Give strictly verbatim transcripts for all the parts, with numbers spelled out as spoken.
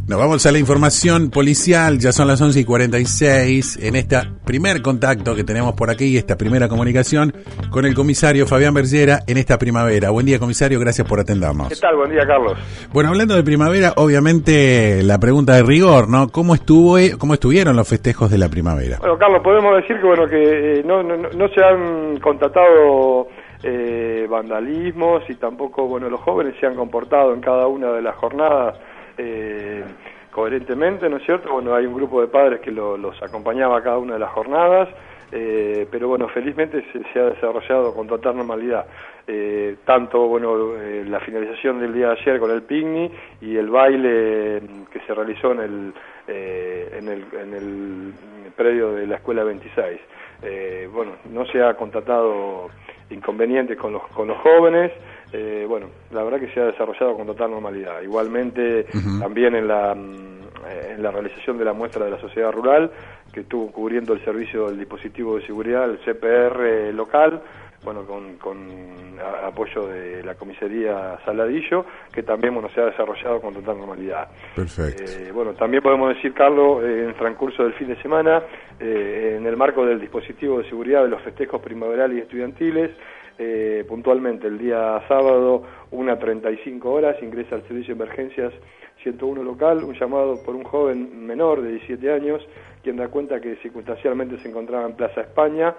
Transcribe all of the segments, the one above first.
Nos vamos a la información policial, ya son las once y cuarenta y seis, en este primer contacto que tenemos por aquí, esta primera comunicación con el comisario Fabián Bergera en esta primavera. Buen día, comisario, gracias por atendernos. ¿Qué tal? Buen día, Carlos. Bueno, hablando de primavera, obviamente la pregunta de rigor, ¿no? ¿Cómo estuvo, cómo estuvieron los festejos de la primavera? Bueno, Carlos, podemos decir que bueno que eh, no, no, no se han constatado eh, vandalismos y tampoco, bueno, los jóvenes se han comportado en cada una de las jornadas Eh, coherentemente, ¿no es cierto? Bueno, hay un grupo de padres que lo, los acompañaba a cada una de las jornadas, eh, pero bueno, felizmente se, se ha desarrollado con total normalidad. Eh, tanto, bueno, eh, la finalización del día de ayer con el picnic y el baile que se realizó en el, eh, en el, en el predio de la Escuela veintiséis. Eh, bueno, no se ha constatado inconvenientes con los, con los jóvenes. Eh, bueno, la verdad que se ha desarrollado con total normalidad. Igualmente, uh-huh. también en la en la realización de la muestra de la sociedad rural, que estuvo cubriendo el servicio del dispositivo de seguridad, el C P R local, bueno, con, con a, apoyo de la comisaría Saladillo, que también, bueno, se ha desarrollado con total normalidad. Perfecto. Eh, bueno, también podemos decir, Carlos, eh, en el transcurso del fin de semana, eh, en el marco del dispositivo de seguridad de los festejos primaverales y estudiantiles, Eh, puntualmente el día sábado, una treinta y cinco horas, ingresa al servicio de emergencias ciento uno local, un llamado por un joven menor de diecisiete años, quien da cuenta que circunstancialmente se encontraba en Plaza España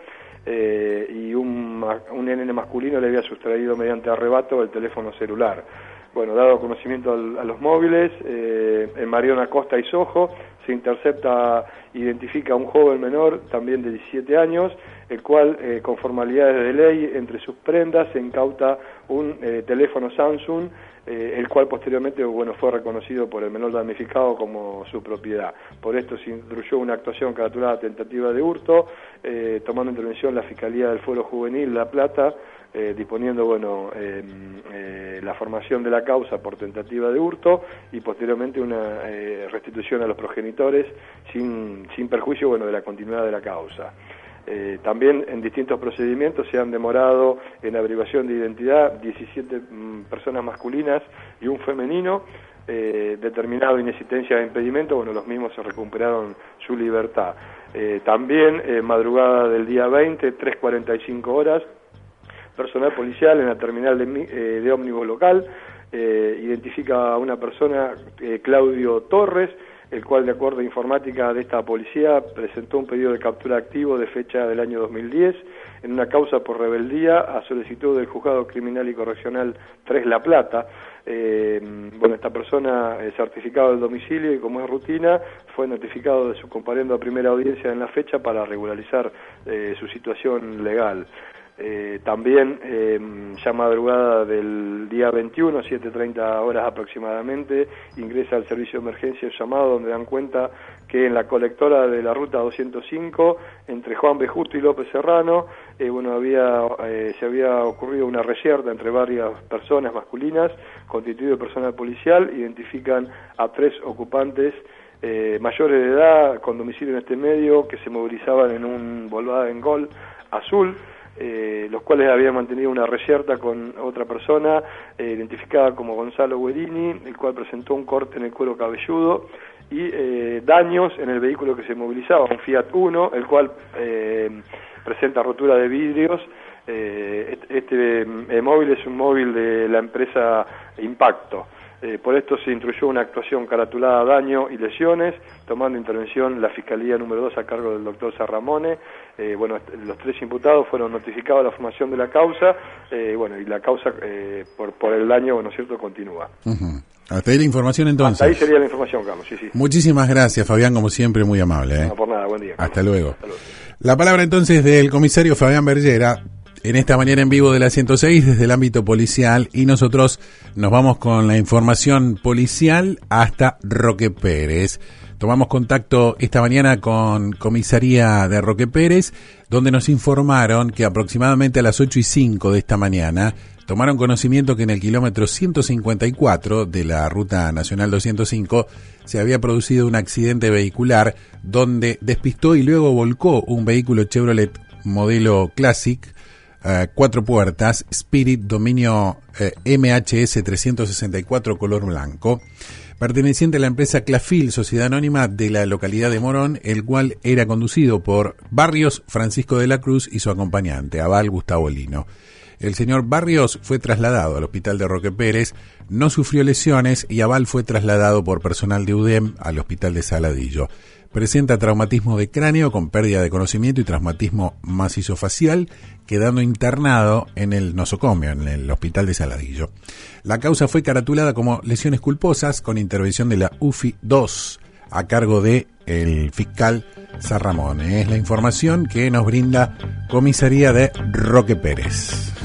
eh, y un, un nene masculino le había sustraído mediante arrebato el teléfono celular. Bueno, dado conocimiento al, a los móviles, eh, en Marión Acosta y Sojo, se intercepta, identifica a un joven menor, también de diecisiete años, el cual, eh, con formalidades de ley, entre sus prendas se incauta un eh, teléfono Samsung, eh, el cual posteriormente, bueno, fue reconocido por el menor damnificado como su propiedad. Por esto se instruyó una actuación caratulada tentativa de hurto, eh, tomando intervención la Fiscalía del Fuero Juvenil La Plata, Eh, disponiendo, bueno, eh, eh, la formación de la causa por tentativa de hurto y posteriormente una eh, restitución a los progenitores sin, sin perjuicio, bueno, de la continuidad de la causa. Eh, también en distintos procedimientos se han demorado en averiguación de identidad diecisiete mm, personas masculinas y un femenino, eh, determinado inexistencia de impedimento, bueno, los mismos se recuperaron su libertad. Eh, también, eh, madrugada del día veinte, tres cuarenta y cinco horas, personal policial en la terminal de, eh, de ómnibus local eh, identifica a una persona, eh, Claudio Torres, el cual, de acuerdo a informática de esta policía, presentó un pedido de captura activo de fecha del año dos mil diez en una causa por rebeldía a solicitud del Juzgado Criminal y Correccional tres La Plata. Eh, bueno, esta persona, eh, certificado del domicilio y como es rutina, fue notificado de su comparendo a primera audiencia en la fecha para regularizar eh, su situación legal. Eh, también, eh, ya madrugada del día veintiuno, siete treinta horas aproximadamente, ingresa al servicio de emergencia el llamado donde dan cuenta que en la colectora de la ruta doscientos cinco, entre Juan B. Justo y López Serrano, eh, bueno, había, eh, se había ocurrido una reyerta entre varias personas masculinas, constituido de personal policial, identifican a tres ocupantes eh, mayores de edad, con domicilio en este medio, que se movilizaban en un Volkswagen Gol azul, Eh, los cuales habían mantenido una reyerta con otra persona eh, identificada como Gonzalo Guerini, el cual presentó un corte en el cuero cabelludo y eh, daños en el vehículo que se movilizaba, un Fiat Uno, el cual eh, presenta rotura de vidrios. Eh, este eh, móvil es un móvil de la empresa Impacto. Eh, por esto se instruyó una actuación caratulada daño y lesiones, tomando intervención la Fiscalía número dos a cargo del doctor Sarramone. Eh, bueno, los tres imputados fueron notificados de la formación de la causa, eh, bueno, y la causa eh, por, por el daño, bueno, cierto, continúa. Uh-huh. Hasta ahí la información entonces. Hasta ahí sería la información, Carlos, sí, sí. Muchísimas gracias, Fabián, como siempre, muy amable. ¿eh? No, por nada, buen día. Carlos. Hasta luego. Hasta luego. La palabra entonces del comisario Fabián Bergera, en esta mañana en vivo de la ciento seis desde el ámbito policial, y nosotros nos vamos con la información policial hasta Roque Pérez. Tomamos contacto esta mañana con comisaría de Roque Pérez, donde nos informaron que aproximadamente a las ocho y cinco de esta mañana tomaron conocimiento que en el kilómetro ciento cincuenta y cuatro de la Ruta Nacional doscientos cinco se había producido un accidente vehicular donde despistó y luego volcó un vehículo Chevrolet modelo Classic uh, cuatro puertas, Spirit, dominio uh, M H S trescientos sesenta y cuatro, color blanco, perteneciente a la empresa Clafil, sociedad anónima de la localidad de Morón, el cual era conducido por Barrios Francisco de la Cruz y su acompañante, Aval Gustavo Lino. El señor Barrios fue trasladado al hospital de Roque Pérez, no sufrió lesiones y Aval fue trasladado por personal de U D E M al hospital de Saladillo. Presenta traumatismo de cráneo con pérdida de conocimiento y traumatismo macizo-facial, quedando internado en el nosocomio, en el hospital de Saladillo. La causa fue caratulada como lesiones culposas con intervención de la U F I dos a cargo de el fiscal Sarramón. Es la información que nos brinda Comisaría de Roque Pérez.